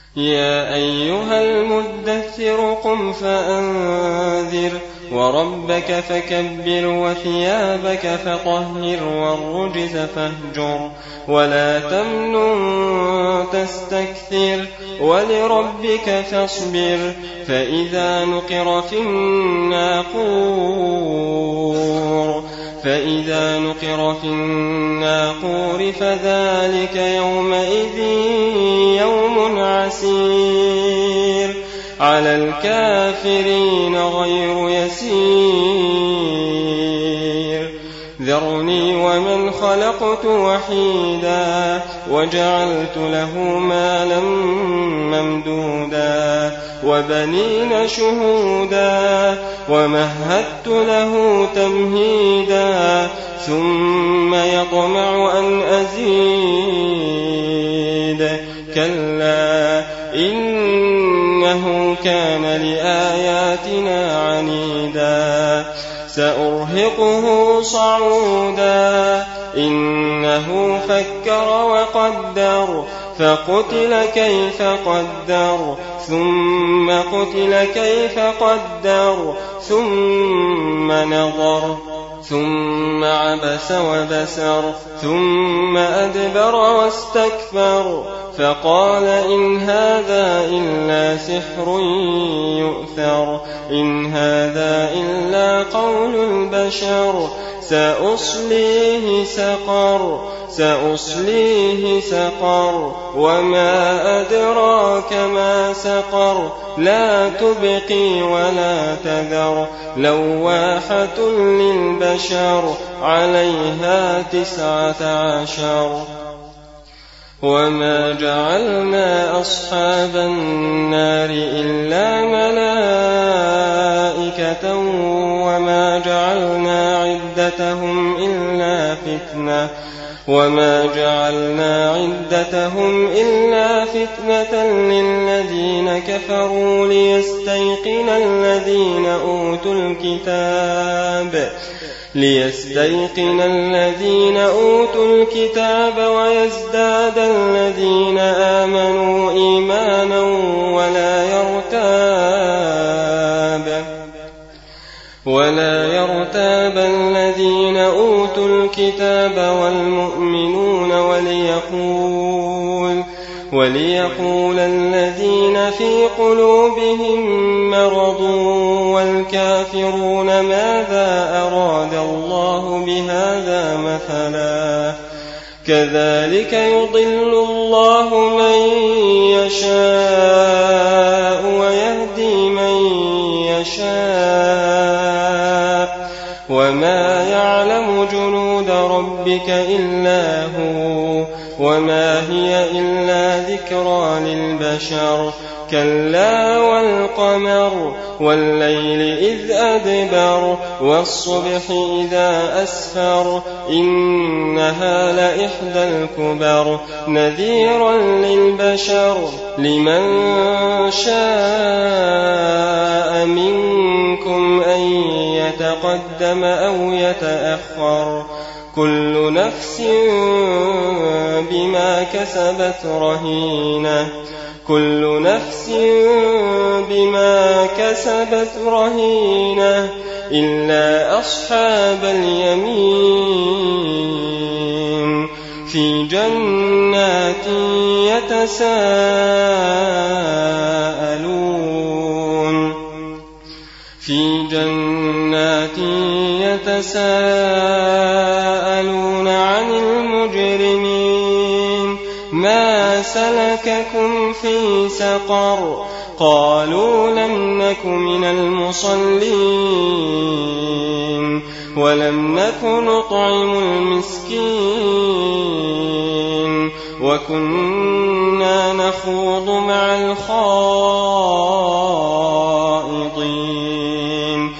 يا أيها المدثر قم فأنذر وربك فكبر وثيابك فطهر والرجز فاهجر ولا تمنن تستكثر ولربك فاصبر فإذا نقر في الناقور فذلك يومئذ يوم عسير على الكافرين غير يسير ذرني ومن خلقت وحيدا وجعلت له مالا ممدودا وبنين شهودا ومهدت له تمهيدا ثم يطمع أن أزيد كلا إنه كان لآياتنا عنيدا سأرهقه صعودا إنه فكر وقدر فقتل كيف قدر ثم قتل كيف قدر ثم نظر ثم عبس وبسر ثم أدبر واستكبر فقال إن هذا إلا سحر يؤثر إن هذا إلا قول البشر سأصليه سقر وما أدراك ما سقر لا تبقي ولا تذر لواحة للبشر عليها 19 وما جعلنا أصحاب النار إلا ملائكة وما جعلنا عدتهم إلا فتنة للذين كفروا ليستيقن الذين أوتوا الكتاب ويزداد الذين آمنوا إيمانا ولا يرتاب الذين أوتوا الكتاب والمؤمنون وليقول الذين في قلوبهم مرض والكافرون ماذا أراد الله بهذا مثلا كذلك يضل الله من يشاء ويهدي من يشاء وما يعلم جنود ربك إلا هو وما هي إلا ذكرى للبشر كلا والقمر والليل إذ أدبر والصبح إذا أسفر إنها لإحدى الكبر نذيرا للبشر لمن شاء منكم أن يتقدم أو يتأخر كل نفس بما كسبت رهينة إلا أصحاب اليمين في جنات يتساءلون عن المجرمين ما سلككم في سقر قالوا لم نك من المصلين ولم نك نطعم المسكين وكنا نخوض مع الخائضين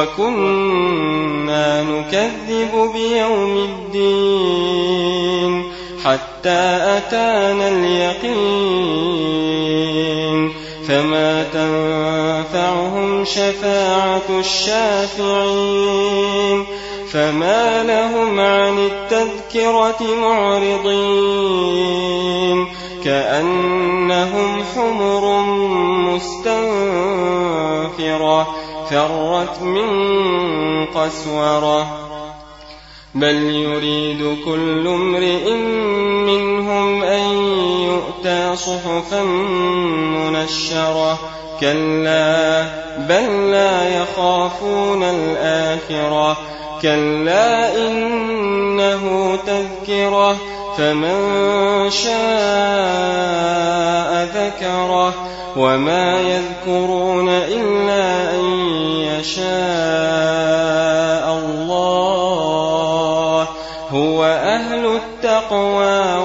وكنا نكذب بيوم الدين حتى أتانا اليقين فما تنفعهم شفاعة الشافعين فما لهم عن التذكرة معرضين كأنهم حمر مستنفرة فرت من قسورة بل يريد كل امرئ منهم أن يؤتى صحفا منشرة كلا بل لا يخافون الآخرة كلا إنه تذكرة فمن شاء ذكره وما يذكرون إلا أن يشاء الله هو أهل التقوى